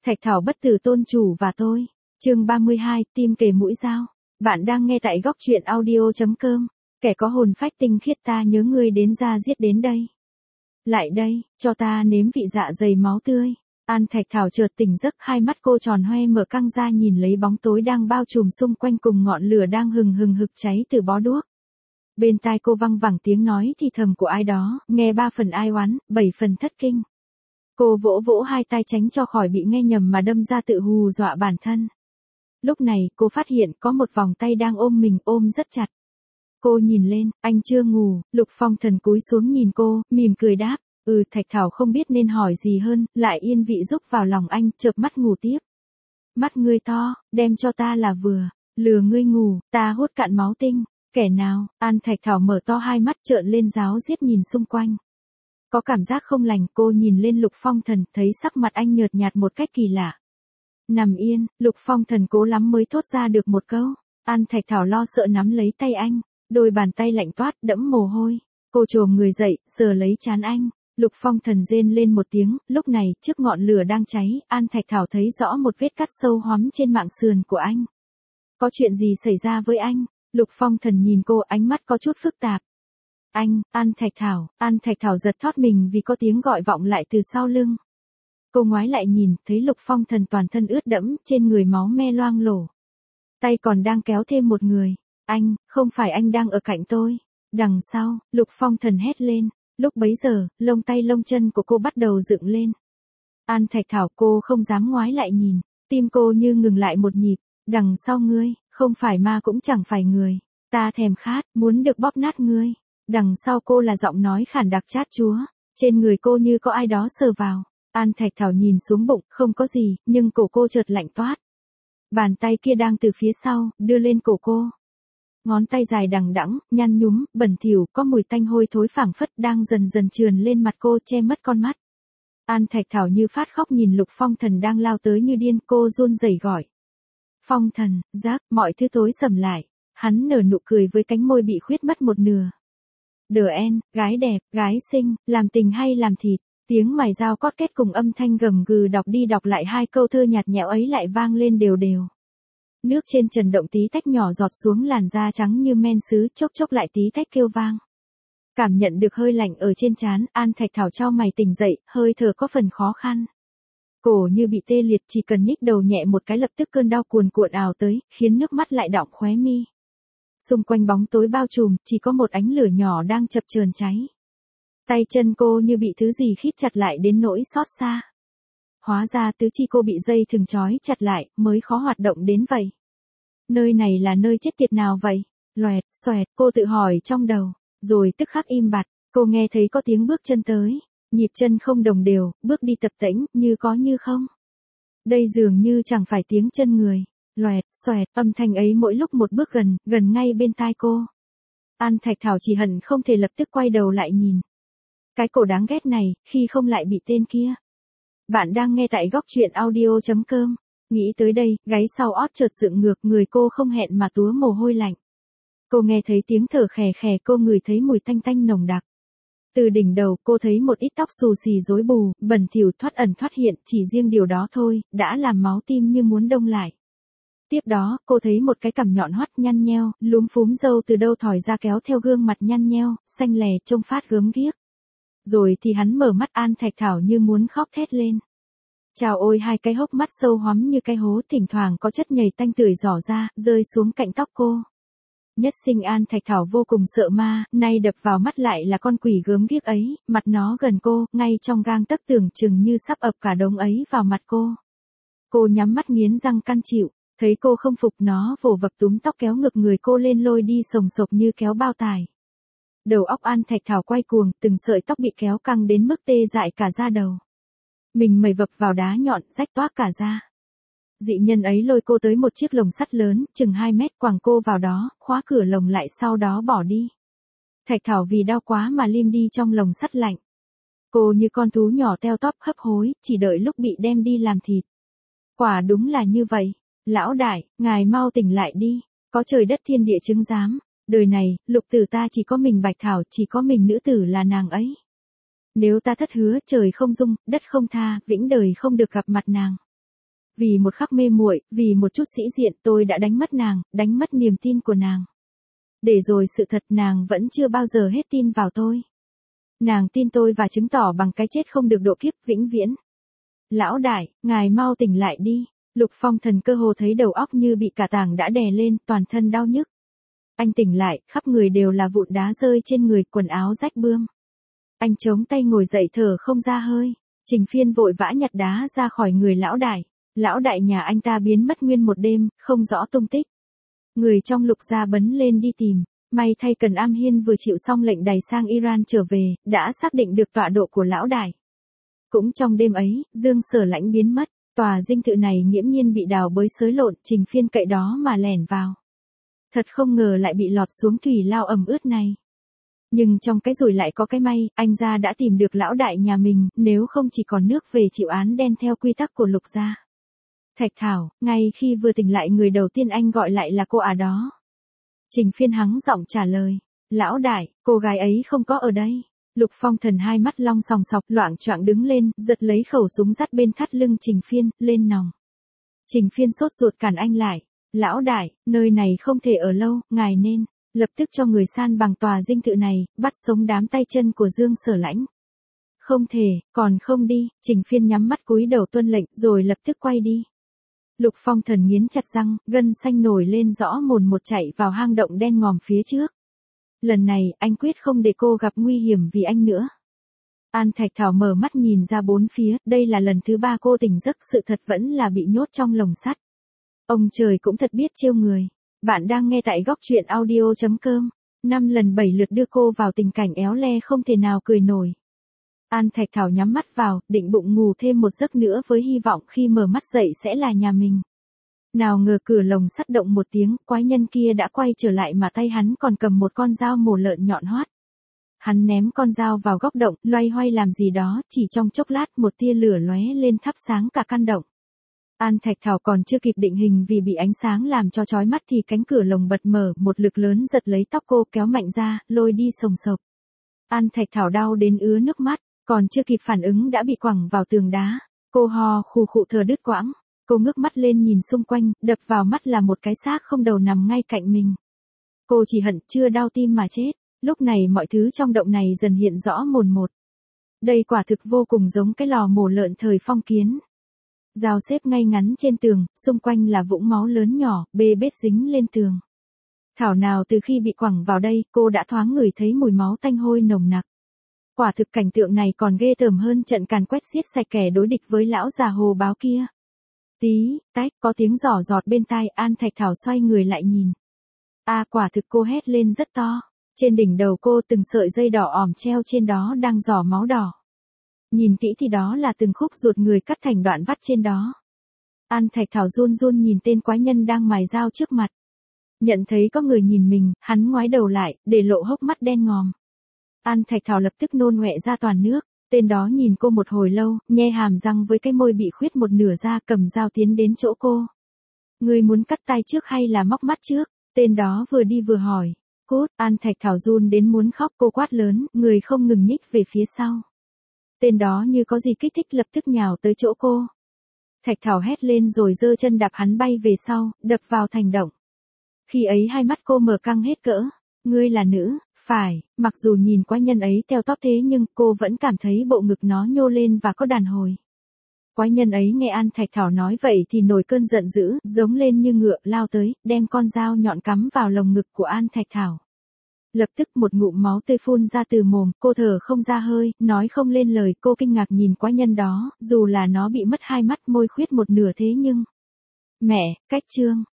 Thạch Thảo bất tử tôn chủ và tôi. Chương 32, tim kề mũi dao. Bạn đang nghe tại góc truyện audio.com. Kẻ có hồn phách tinh khiết, ta nhớ ngươi đến ra giết đến đây. Lại đây, cho ta nếm vị dạ dày máu tươi. An Thạch Thảo chợt tỉnh giấc, hai mắt cô tròn hoe mở căng ra nhìn lấy bóng tối đang bao trùm xung quanh cùng ngọn lửa đang hừng hực cháy từ bó đuốc. Bên tai cô văng vẳng tiếng nói thì thầm của ai đó, nghe 3 phần ai oán, 7 phần thất kinh. Cô vỗ vỗ hai tay tránh cho khỏi bị nghe nhầm mà đâm ra tự hù dọa bản thân. Lúc này, cô phát hiện có một vòng tay đang ôm mình, ôm rất chặt. Cô nhìn lên, anh chưa ngủ. Lục Phong Thần cúi xuống nhìn cô, mỉm cười đáp. Thạch Thảo không biết nên hỏi gì hơn, lại yên vị rúc vào lòng anh, chợp mắt ngủ tiếp. Mắt ngươi to, đem cho ta là vừa, lừa ngươi ngủ, ta hút cạn máu tinh. Kẻ nào? An Thạch Thảo mở to hai mắt trợn lên ráo riết nhìn xung quanh. Có cảm giác không lành, cô nhìn lên Lục Phong Thần, thấy sắc mặt anh nhợt nhạt một cách kỳ lạ. Nằm yên. Lục Phong Thần cố lắm mới thốt ra được một câu. An Thạch Thảo lo sợ nắm lấy tay anh, đôi bàn tay lạnh toát đẫm mồ hôi. Cô chồm người dậy, sờ lấy trán anh. Lục Phong Thần rên lên một tiếng, lúc này, trước ngọn lửa đang cháy, An Thạch Thảo thấy rõ một vết cắt sâu hoắm trên mạng sườn của anh. Có chuyện gì xảy ra với anh? Lục Phong Thần nhìn cô, ánh mắt có chút phức tạp. Anh, An Thạch Thảo giật thót mình vì có tiếng gọi vọng lại từ sau lưng. Cô ngoái lại nhìn, thấy Lục Phong Thần toàn thân ướt đẫm, trên người máu me loang lổ. Tay còn đang kéo thêm một người. Anh, không phải anh đang ở cạnh tôi. Đằng sau, Lục Phong Thần hét lên. Lúc bấy giờ, lông tay lông chân của cô bắt đầu dựng lên. An Thạch Thảo, cô không dám ngoái lại nhìn, tim cô như ngừng lại một nhịp. Đằng sau ngươi, không phải ma cũng chẳng phải người. Ta thèm khát, muốn được bóp nát ngươi. Đằng sau cô là giọng nói khản đặc chát chúa. Trên người cô như có ai đó sờ vào. An Thạch Thảo nhìn xuống bụng, không có gì, nhưng cổ cô chợt lạnh toát. Bàn tay kia đang từ phía sau, đưa lên cổ cô. Ngón tay dài đằng đẵng, nhăn nhúm, bẩn thỉu, có mùi tanh hôi thối phảng phất đang dần dần trườn lên mặt cô, che mất con mắt. An Thạch Thảo như phát khóc nhìn Lục Phong Thần đang lao tới như điên, cô run rẩy gọi. Phong Thần, mọi thứ tối sầm lại. Hắn nở nụ cười với cánh môi bị khuyết mất một nửa. En, gái đẹp, gái xinh, làm tình hay làm thịt. Tiếng mài dao cót két cùng âm thanh gầm gừ đọc đi đọc lại hai câu thơ nhạt nhẽo ấy lại vang lên đều đều. Nước trên trần động tí tách nhỏ giọt xuống làn da trắng như men sứ, chốc chốc lại tí tách kêu vang. Cảm nhận được hơi lạnh ở trên trán, An Thạch Thảo chau mày tỉnh dậy, hơi thở có phần khó khăn. Cổ như bị tê liệt, chỉ cần nhích đầu nhẹ một cái lập tức cơn đau cuồn cuộn ào tới, khiến nước mắt lại đọng khóe mi. Xung quanh bóng tối bao trùm, chỉ có một ánh lửa nhỏ đang chập chờn cháy. Tay chân cô như bị thứ gì khít chặt lại đến nỗi xót xa. Hóa ra tứ chi cô bị dây thừng trói chặt lại, mới khó hoạt động đến vậy. Nơi này là nơi chết tiệt nào vậy? Loẹt, xoẹt, cô tự hỏi trong đầu, rồi tức khắc im bặt, cô nghe thấy có tiếng bước chân tới, nhịp chân không đồng đều, bước đi tập tễnh, như có như không. Đây dường như chẳng phải tiếng chân người. Loẹt, xoẹt, âm thanh ấy mỗi lúc một bước gần, gần ngay bên tai cô. An Thạch Thảo chỉ hận không thể lập tức quay đầu lại nhìn. Cái cổ đáng ghét này, khi không lại bị tên kia. Bạn đang nghe tại góc truyện audio.com. Nghĩ tới đây, gáy sau ót chợt dựng ngược, người cô không hẹn mà túa mồ hôi lạnh. Cô nghe thấy tiếng thở khè khè, cô ngửi thấy mùi tanh tanh nồng đặc. Từ đỉnh đầu, cô thấy một ít tóc xù xì rối bù, bẩn thỉu thoát ẩn thoát hiện, chỉ riêng điều đó thôi, đã làm máu tim như muốn đông lại. Tiếp đó, cô thấy một cái cằm nhọn hoắt nhăn nheo, lúm phúm râu từ đâu thỏi ra kéo theo gương mặt nhăn nheo, xanh lè trông phát gớm ghiếc. Rồi thì hắn mở mắt, An Thạch Thảo như muốn khóc thét lên. Chào ôi, hai cái hốc mắt sâu hoắm như cái hố, thỉnh thoảng có chất nhầy tanh tưởi rỏ ra, rơi xuống cạnh tóc cô. Nhất sinh An Thạch Thảo vô cùng sợ ma, nay đập vào mắt lại là con quỷ gớm ghiếc ấy, mặt nó gần cô, ngay trong gang tấc tưởng chừng như sắp ập cả đống ấy vào mặt cô. Cô nhắm mắt nghiến răng căn chịu, thấy cô không phục nó vồ vập túm tóc kéo ngực người cô lên lôi đi sồng sộc như kéo bao tải. Đầu óc An Thạch Thảo quay cuồng, từng sợi tóc bị kéo căng đến mức tê dại cả da đầu. Mình mẩy vập vào đá nhọn, rách toác cả da. Dị nhân ấy lôi cô tới một chiếc lồng sắt lớn, chừng 2 mét, quàng cô vào đó, khóa cửa lồng lại sau đó bỏ đi. Thạch Thảo vì đau quá mà lim đi trong lồng sắt lạnh. Cô như con thú nhỏ teo tóp hấp hối, chỉ đợi lúc bị đem đi làm thịt. Quả đúng là như vậy. Lão đại, ngài mau tỉnh lại đi, có trời đất thiên địa chứng giám. Đời này, lục tử ta chỉ có mình Bạch Thảo, chỉ có mình nữ tử là nàng ấy. Nếu ta thất hứa, trời không dung, đất không tha, vĩnh đời không được gặp mặt nàng. vì một khắc mê muội, vì một chút sĩ diện tôi đã đánh mất nàng, đánh mất niềm tin của nàng. Để rồi sự thật nàng vẫn chưa bao giờ hết tin vào tôi. Nàng tin tôi và chứng tỏ bằng cái chết không được độ kiếp vĩnh viễn. Lão đại, ngài mau tỉnh lại đi. Lục Phong Thần cơ hồ thấy đầu óc như bị cả tảng đã đè lên, toàn thân đau nhức. Anh tỉnh lại, khắp người đều là vụn đá rơi trên người, quần áo rách bươm. Anh chống tay ngồi dậy thở không ra hơi. Trình Phiên vội vã nhặt đá ra khỏi người lão đại. Lão đại nhà anh ta biến mất nguyên một đêm, không rõ tung tích. Người trong Lục gia bấn lên đi tìm. May thay Cần Am Hiên vừa chịu xong lệnh đày sang Iran trở về, đã xác định được tọa độ của lão đại. Cũng trong đêm ấy, Dương Sở Lãnh biến mất. Tòa dinh thự này nghiễm nhiên bị đào bới xới lộn, Trình Phiên cậy đó mà lẻn vào. Thật không ngờ lại bị lọt xuống thủy lao ẩm ướt này. Nhưng trong cái rủi lại có cái may, anh gia đã tìm được lão đại nhà mình, nếu không chỉ còn nước về chịu án đen theo quy tắc của Lục gia. Thạch Thảo, ngay khi vừa tỉnh lại người đầu tiên anh gọi lại là cô đó. Trình Phiên hắng giọng trả lời. Lão đại, cô gái ấy không có ở đây. Lục Phong Thần hai mắt long sòng sọc loạng choạng đứng lên, giật lấy khẩu súng dắt bên thắt lưng Trình Phiên, lên nòng. Trình Phiên sốt ruột cản anh lại. Lão đại, nơi này không thể ở lâu, ngài nên lập tức cho người san bằng tòa dinh thự này, bắt sống đám tay chân của Dương Sở Lãnh. Không thể, còn không đi. Trình Phiên nhắm mắt cúi đầu tuân lệnh rồi lập tức quay đi. Lục Phong Thần nghiến chặt răng, gân xanh nổi lên rõ mồn một chạy vào hang động đen ngòm phía trước. Lần này, anh quyết không để cô gặp nguy hiểm vì anh nữa. An Thạch Thảo mở mắt nhìn ra bốn phía, đây là lần thứ 3 cô tỉnh giấc, sự thật vẫn là bị nhốt trong lồng sắt. Ông trời cũng thật biết trêu người. Bạn đang nghe tại góc truyện audio.com. 5 lần 7 lượt đưa cô vào tình cảnh éo le không thể nào cười nổi. An Thạch Thảo nhắm mắt vào, định bụng ngủ thêm một giấc nữa với hy vọng khi mở mắt dậy sẽ là nhà mình. Nào ngờ cửa lồng sắt động một tiếng, quái nhân kia đã quay trở lại mà tay hắn còn cầm một con dao mổ lợn nhọn hoắt. Hắn ném con dao vào góc động, loay hoay làm gì đó, chỉ trong chốc lát một tia lửa lóe lên thắp sáng cả căn động. An Thạch Thảo còn chưa kịp định hình vì bị ánh sáng làm cho chói mắt thì cánh cửa lồng bật mở, một lực lớn giật lấy tóc cô kéo mạnh ra, lôi đi sồng sộc. An Thạch Thảo đau đến ứa nước mắt, còn chưa kịp phản ứng đã bị quẳng vào tường đá. Cô hò khù khụ thở đứt quãng. Cô ngước mắt lên nhìn xung quanh, đập vào mắt là một cái xác không đầu nằm ngay cạnh mình. Cô chỉ hận chưa đau tim mà chết. Lúc này mọi thứ trong động này dần hiện rõ mồn một. Đây quả thực vô cùng giống cái lò mổ lợn thời phong kiến. Dao xếp ngay ngắn trên tường, xung quanh là vũng máu lớn nhỏ, bê bết dính lên tường. Thảo nào từ khi bị quẳng vào đây, cô đã thoáng ngửi thấy mùi máu tanh hôi nồng nặc. Quả thực cảnh tượng này còn ghê tởm hơn trận càn quét xiết sạch kẻ đối địch với lão già hồ báo kia. Tí, tách, có tiếng giỏ giọt bên tai, An Thạch Thảo xoay người lại nhìn. Quả thực cô hét lên rất to. Trên đỉnh đầu cô từng sợi dây đỏ òm treo trên đó đang giỏ máu đỏ. Nhìn kỹ thì đó là từng khúc ruột người cắt thành đoạn vắt trên đó. An Thạch Thảo run run nhìn tên quái nhân đang mài dao trước mặt. Nhận thấy có người nhìn mình, hắn ngoái đầu lại, để lộ hốc mắt đen ngòm. An Thạch Thảo lập tức nôn ọe ra toàn nước. Tên đó nhìn cô một hồi lâu, nhe hàm răng với cái môi bị khuyết một nửa ra, cầm dao tiến đến chỗ cô. Ngươi muốn cắt tay trước hay là móc mắt trước? Tên đó vừa đi vừa hỏi. Cút, An Thạch Thảo run đến muốn khóc, cô quát lớn, người không ngừng nhích về phía sau. Tên đó như có gì kích thích lập tức nhào tới chỗ cô. Thạch Thảo hét lên rồi giơ chân đạp hắn bay về sau, đập vào thành động. Khi ấy hai mắt cô mở căng hết cỡ. Ngươi là nữ, phải, mặc dù nhìn quái nhân ấy teo tóp thế nhưng cô vẫn cảm thấy bộ ngực nó nhô lên và có đàn hồi. Quái nhân ấy nghe An Thạch Thảo nói vậy thì nổi cơn giận dữ, giống lên như ngựa, lao tới, đem con dao nhọn cắm vào lồng ngực của An Thạch Thảo. Lập tức một ngụm máu tươi phun ra từ mồm, cô thở không ra hơi, nói không lên lời, cô kinh ngạc nhìn quái nhân đó, dù là nó bị mất hai mắt môi khuyết một nửa thế nhưng... Mẹ, cách chương.